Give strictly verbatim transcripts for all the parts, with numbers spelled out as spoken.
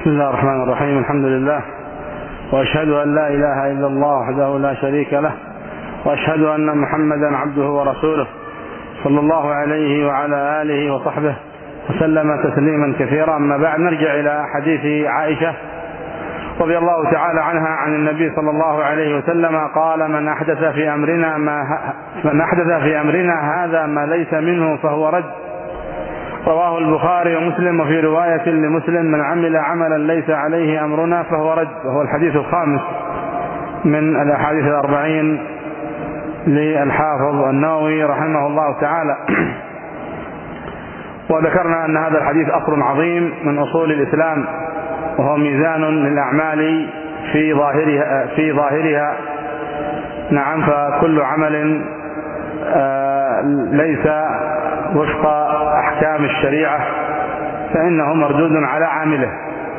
بسم الله الرحمن الرحيم. الحمد لله، وأشهد أن لا إله إلا الله وحده لا شريك له، وأشهد أن محمدا عبده ورسوله صلى الله عليه وعلى آله وصحبه وسلم تسليما كثيرا. أما بعد، نرجع إلى حديث عائشة رضي الله تعالى عنها عن النبي صلى الله عليه وسلم قال: من أحدث في أمرنا ما من أحدث في أمرنا هذا ما ليس منه فهو رد. رواه البخاري ومسلم. وفي رواية لمسلم: من عمل عملا ليس عليه أمرنا فهو رد. وهو الحديث الخامس من الأحاديث الأربعين للحافظ النووي رحمه الله تعالى. وذكرنا أن هذا الحديث أصل عظيم من أصول الإسلام، وهو ميزان للأعمال في ظاهرها في ظاهرها نعم. فكل عمل ليس وفق أحكام الشريعة فإنه مردود على عامله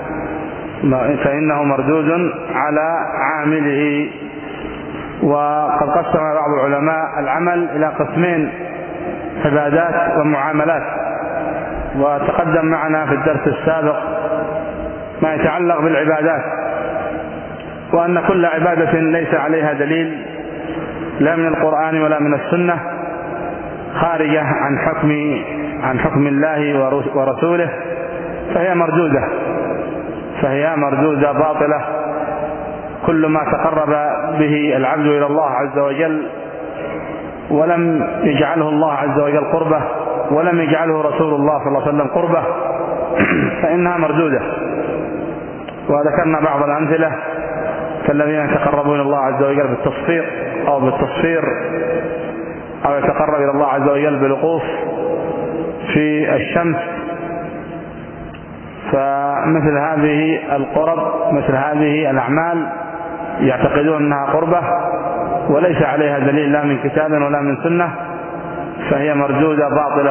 فإنه مردود على عامله. وقد قسم بعض العلماء العمل إلى قسمين: عبادات ومعاملات. وتقدم معنا في الدرس السابق ما يتعلق بالعبادات، وأن كل عبادة ليس عليها دليل لا من القرآن ولا من السنة، خارجة عن حكم عن حكم الله ورسوله، فهي مردودة فهي مردودة باطلة. كل ما تقرب به العبد إلى الله عز وجل ولم يجعله الله عز وجل قربة، ولم يجعله رسول الله صلى الله عليه وسلم قربة، فإنها مردودة. وذكرنا بعض الأمثلة كالذين يتقربون إلى الله عز وجل بالتصفير أو بالتصفير أو يتقرب إلى الله عز وجل بالوقوف في الشمس. فمثل هذه القرب مثل هذه الأعمال يعتقدون أنها قربة وليس عليها دليل لا من كتاب ولا من سنة، فهي مردودة باطلة.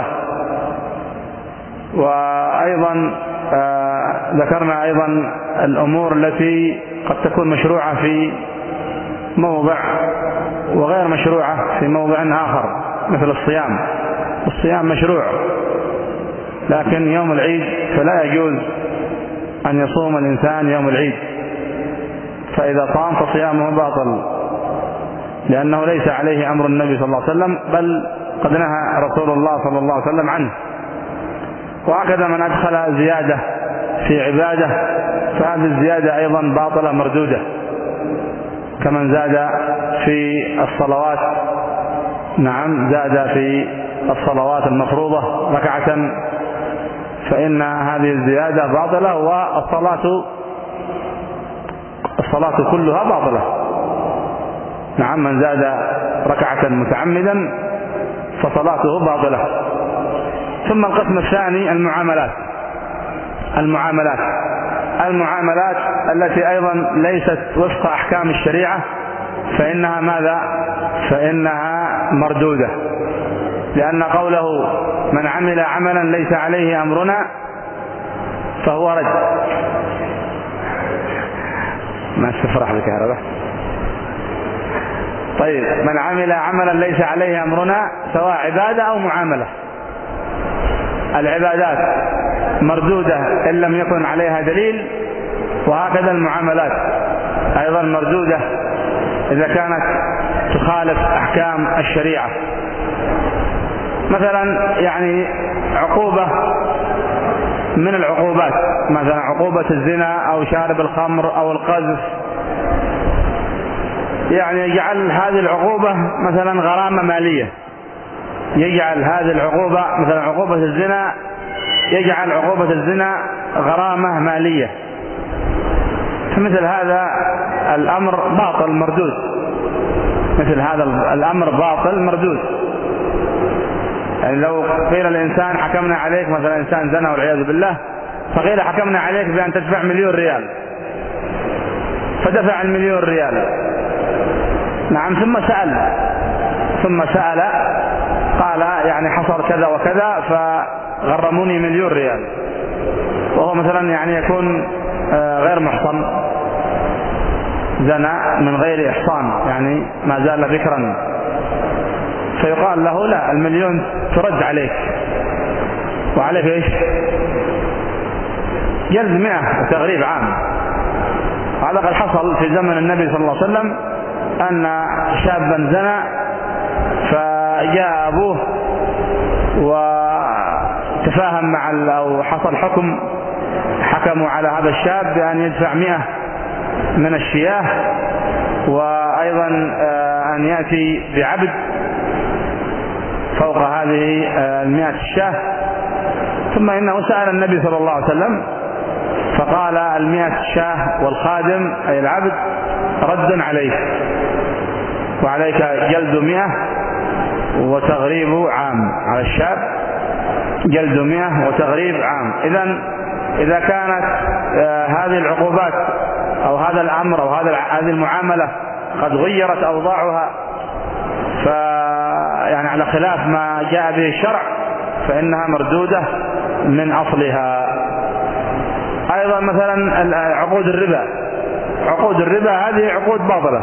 وأيضا آه ذكرنا أيضا الأمور التي قد تكون مشروعة في موضع وغير مشروعة في موضع آخر، مثل الصيام. الصيام مشروع، لكن يوم العيد فلا يجوز أن يصوم الإنسان يوم العيد، فإذا صام فصيامه باطل، لأنه ليس عليه أمر النبي صلى الله عليه وسلم، بل قد نهى رسول الله صلى الله عليه وسلم عنه. وهكذا من أدخل زيادة في عبادة فهذه الزيادة أيضا باطلة مردودة، كمن زاد في الصلوات نعم زاد في الصلوات المفروضة ركعة، فإن هذه الزيادة باطلة، والصلاة الصلاة كلها باطلة. نعم، من زاد ركعة متعمدا فصلاته باطلة. ثم القسم الثاني: المعاملات المعاملات المعاملات التي أيضا ليست وفق أحكام الشريعة، فإنها ماذا؟ فإنها مردودة، لأن قوله: من عمل عملا ليس عليه أمرنا فهو رد. ما استفرح بالكهرباء. طيب، من عمل عملا ليس عليه أمرنا سواء عبادة أو معاملة. العبادات مردودة إن لم يكن عليها دليل، وهكذا المعاملات أيضا مردودة إذا كانت تخالف أحكام الشريعة. مثلا يعني عقوبة من العقوبات، مثلا عقوبة الزنا أو شارب الخمر أو القذف، يعني يجعل هذه العقوبة مثلا غرامة مالية، يجعل هذه العقوبة مثلا عقوبة الزنا يجعل عقوبة الزنا غرامة مالية. فمثل هذا الأمر باطل مردود، مثل هذا الأمر باطل مردود. يعني لو قيل الإنسان حكمنا عليك، مثلا إنسان زنا والعياذ بالله، فقيل حكمنا عليك بأن تدفع مليون ريال، فدفع المليون ريال نعم، ثم سأل ثم سأل قال يعني حصل كذا وكذا فغرموني مليون ريال، وهو مثلا يعني يكون غير محصن، زنا من غير إحصان، يعني ما زال ذكرا، فيقال له: لا، المليون ترد عليك، وعليك ايش؟ جلد مئة وتغريب عام. هذا قد حصل في زمن النبي صلى الله عليه وسلم أن شابا زنى فجاء أبوه وتفاهم مع أو حصل حكم حكموا على هذا الشاب بأن يدفع مئة من الشياه، وأيضا أن يأتي بعبد فوق هذه المئة الشاه. ثم إنه سأل النبي صلى الله عليه وسلم فقال المئة الشاه والخادم أي العبد رد عليك، وعليك جلد مئة وتغريب عام على الشاب، جلد مئة وتغريب عام. إذن إذا كانت هذه العقوبات أو هذا الأمر أو هذه المعاملة قد غيرت أوضاعها ف يعني على خلاف ما جاء به الشرع فإنها مردودة من أصلها. أيضا مثلا عقود الربا، عقود الربا هذه عقود باطلة.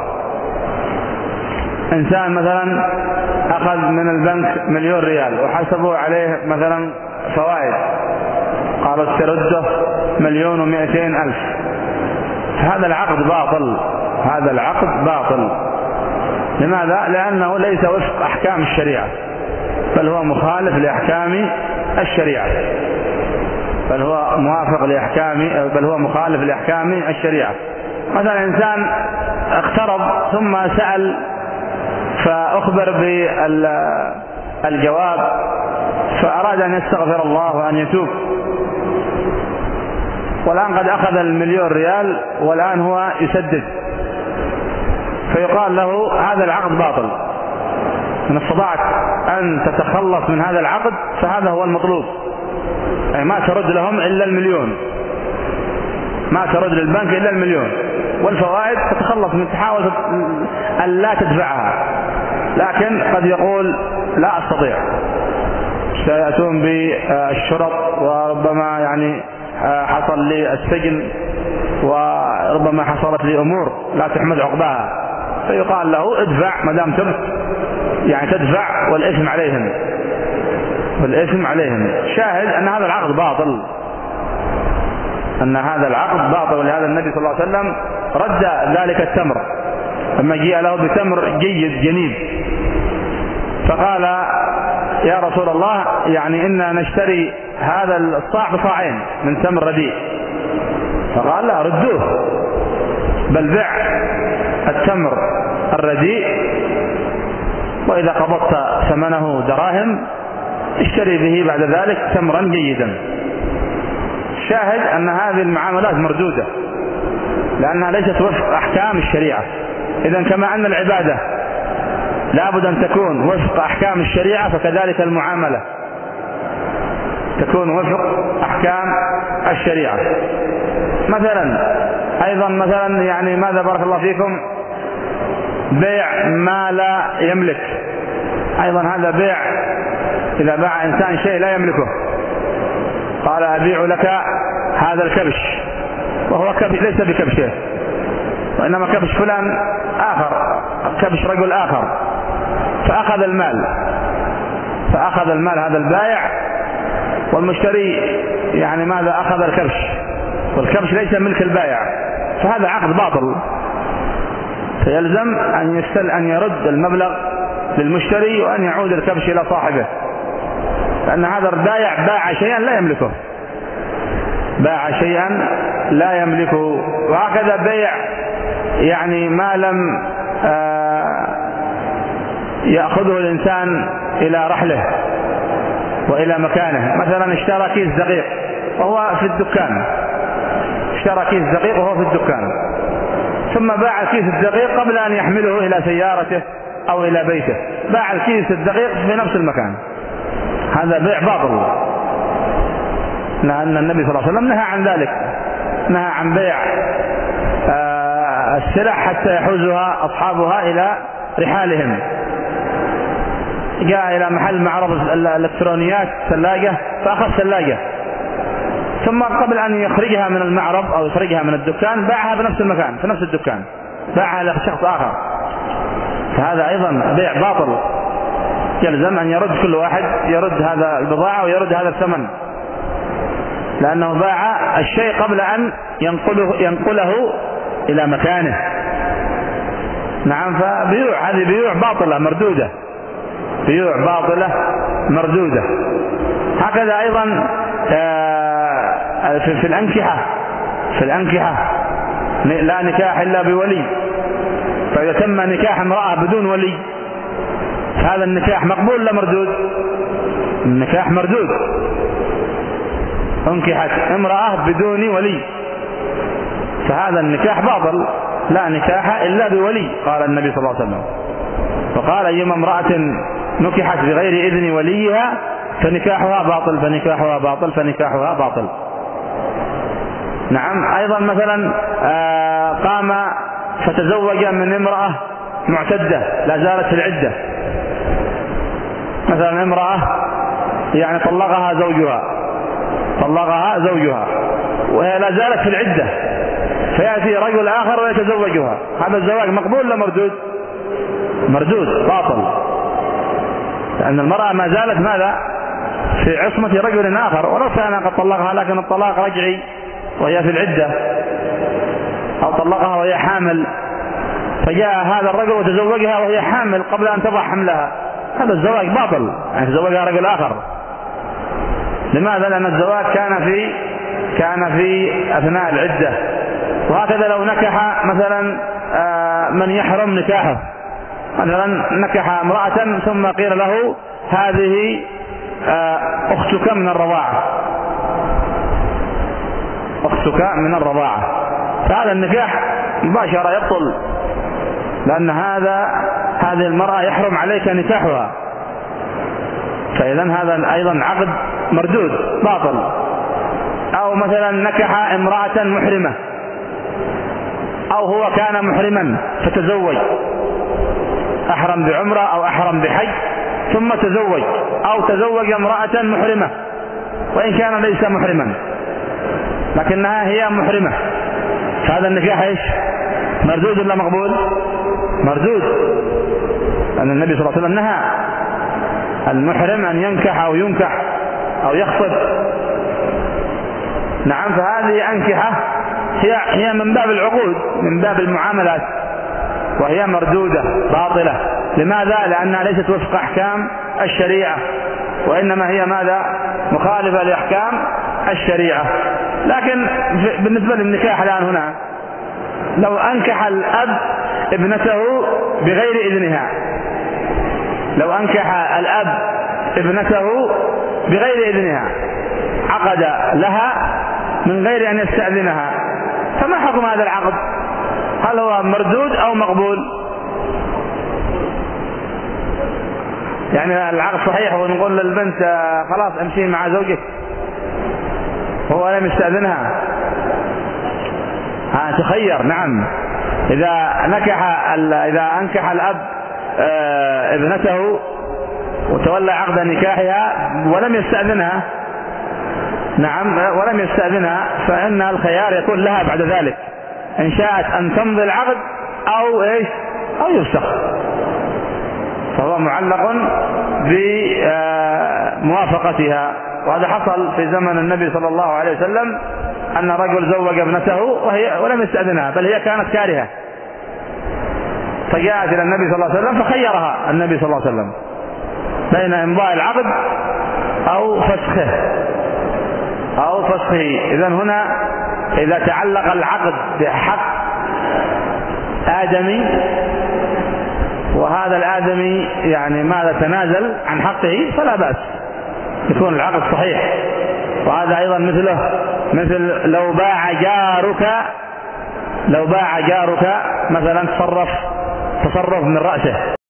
إنسان مثلا أخذ من البنك مليون ريال وحسبوا عليه مثلا فوائد، قالوا استرده مليون ومئتين ألف، هذا العقد باطل، هذا العقد باطل. لماذا؟ لأنه ليس وفق أحكام الشريعة، بل هو مخالف لأحكام الشريعة، بل هو موافق لأحكام بل هو مخالف لأحكام الشريعة. مثلا إنسان اقترض ثم سأل فأخبر بالجواب فأراد أن يستغفر الله وأن يتوب، والآن قد أخذ المليون ريال والآن هو يسدد، فيقال له هذا العقد باطل، إن استطعت أن تتخلص من هذا العقد فهذا هو المطلوب، يعني ما ترد لهم إلا المليون، ما ترد للبنك إلا المليون، والفوائد تتخلص من تحاول أن لا تدفعها. لكن قد يقول لا أستطيع، سيأتون بالشرط وربما يعني حصل لي السجن وربما حصلت لي أمور لا تحمد عقباها، فيقال له ادفع ما دام تبت، يعني تدفع والإثم عليهم، والإثم عليهم. شاهد أن هذا العقد باطل، أن هذا العقد باطل. ولهذا النبي صلى الله عليه وسلم رد ذلك التمر لما جاء له بتمر جيد جنيب، فقال يا رسول الله يعني إنا نشتري هذا الصاع بصاعين من تمر رديء، فقال لا ردوه، بل بع التمر الرديء وإذا قبضت ثمنه دراهم اشتري به بعد ذلك تمرا جيدا. شاهد أن هذه المعاملات مردودة لأنها ليست وفق أحكام الشريعة. إذن كما أن العبادة لابد أن تكون وفق أحكام الشريعة فكذلك المعاملة تكون وفق أحكام الشريعة. مثلا أيضا مثلا يعني ماذا بارك الله فيكم بيع ما لا يملك، أيضا هذا بيع، إذا باع إنسان شيء لا يملكه قال أبيع لك هذا الكبش وهو كبش ليس بكبشه وإنما كبش فلان آخر، كبش رجل آخر، فأخذ المال فأخذ المال هذا البائع، والمشتري يعني ماذا أخذ الكبش، والكبش ليس ملك البائع، فهذا عقد باطل، فيلزم أن يستل أن يرد المبلغ للمشتري وأن يعود الكبش إلى صاحبه، لأن هذا البائع باع شيئا لا يملكه، باع شيئا لا يملكه. وهكذا بيع يعني ما لم يأخذه الإنسان إلى رحله وإلى مكانه. مثلا اشترى كيس دقيق وهو في الدكان، اشترى كيس دقيق وهو في الدكان ثم باع الكيس الدقيق قبل أن يحمله إلى سيارته أو إلى بيته، باع الكيس الدقيق في نفس المكان، هذا بيع باطل، لأن النبي صلى الله عليه وسلم نهى عن ذلك، نهى عن بيع السلع حتى يحوزها أصحابها إلى رحالهم. جاء إلى محل معرض الإلكترونيات ثلاجة فأخذ ثلاجة ثم قبل أن يخرجها من المعرض أو يخرجها من الدكان باعها بنفس المكان في نفس الدكان، باعها لشخص آخر، فهذا أيضا بيع باطل، يلزم أن يرد كل واحد يرد هذا البضاعة ويرد هذا الثمن، لأنه باع الشيء قبل أن ينقله, ينقله إلى مكانه. نعم، فبيوع هذه بيوع باطلة مردودة، بيوع باطلة مردودة. هكذا أيضا في الأنكحة، في الأنكحة لا نكاح إلا بولي، فإذا تم نكاح امرأة بدون ولي هذا النكاح مقبول ولا مردود؟ النكاح مردود. انكحت امرأة بدون ولي فهذا النكاح باطل، لا نكاح إلا بولي، قال النبي صلى الله عليه وسلم. وقال أيما امرأة نكحت بغير إذن وليها فنكاحها باطل فنكاحها باطل فنكاحها باطل. نعم. أيضا مثلا قام فتزوج من امرأة معتدة لا زالت في العدة، مثلا امرأة يعني طلقها زوجها طلقها زوجها وهي لا زالت في العدة، فيأتي رجل آخر ويتزوجها، هذا الزواج مقبول ولا مردود؟ مردود باطل، لأن المرأة ما زالت ماذا؟ في عصمة رجل آخر، ولو كان قد طلقها لكن الطلاق رجعي وهي في العدة، أو طلقها وهي حامل فجاء هذا الرجل وتزوجها وهي حامل قبل أن تضع حملها، هذا الزواج باطل، يعني تزوجها رجل آخر. لماذا؟ لأن الزواج كان في كان في أثناء العدة. وهكذا لو نكح مثلا من يحرم نكاحه، مثلا نكح امرأة ثم قيل له هذه أختك من الرضاعة، أختك من الرضاعة، فهذا النكاح مباشرة يبطل، لأن هذا هذه المرأة يحرم عليك نكاحها، فإذا هذا أيضا عقد مردود باطل. أو مثلا نكح امرأة محرمة، أو هو كان محرما فتزوج، أحرم بعمرة أو أحرم بحج ثم تزوج، أو تزوج امرأة محرمة وإن كان ليس محرما لكنها هي محرمة، فهذا النكاح إيش؟ مردود ولا مقبول؟ مردود، لأن النبي صلى الله عليه وسلم نهى المحرم أن ينكح أو ينكح أو يخطب. نعم. فهذه أنكحة هي هي من باب العقود، من باب المعاملات، وهي مردودة باطلة. لماذا؟ لأنها ليست وفق أحكام الشريعة، وإنما هي ماذا؟ مخالفة لأحكام الشريعة. لكن بالنسبة للنكاح الآن هنا، لو أنكح الأب ابنته بغير إذنها، لو أنكح الأب ابنته بغير إذنها عقد لها من غير أن يستأذنها، فما حكم هذا العقد؟ هل هو مردود أو مقبول؟ يعني العقد صحيح ونقول للبنت خلاص امشي مع زوجك هو لم يستأذنها، ها تخير. نعم. إذا نكح إذا أنكح الأب ابنته وتولى عقد نكاحها ولم يستأذنها، نعم، ولم يستأذنها، فإن الخيار يكون لها بعد ذلك إن شاءت أن تمضي العقد أو إيش أو يفسخ، فهو معلق بموافقتها. وهذا حصل في زمن النبي صلى الله عليه وسلم، أن رجل زوج ابنته وهي ولم يستأذنها، بل هي كانت كارهة، فجاءت إلى النبي صلى الله عليه وسلم فخيرها النبي صلى الله عليه وسلم بين إمضاء العقد أو فسخه أو فسخه. إذن هنا إذا تعلق العقد بحق آدمي وهذا الآدمي يعني ماذا تنازل عن حقه فلا بأس، يكون العقد صحيح. وهذا أيضا مثله مثل لو باع جارك لو باع جارك مثلا تصرف تصرف من رأسه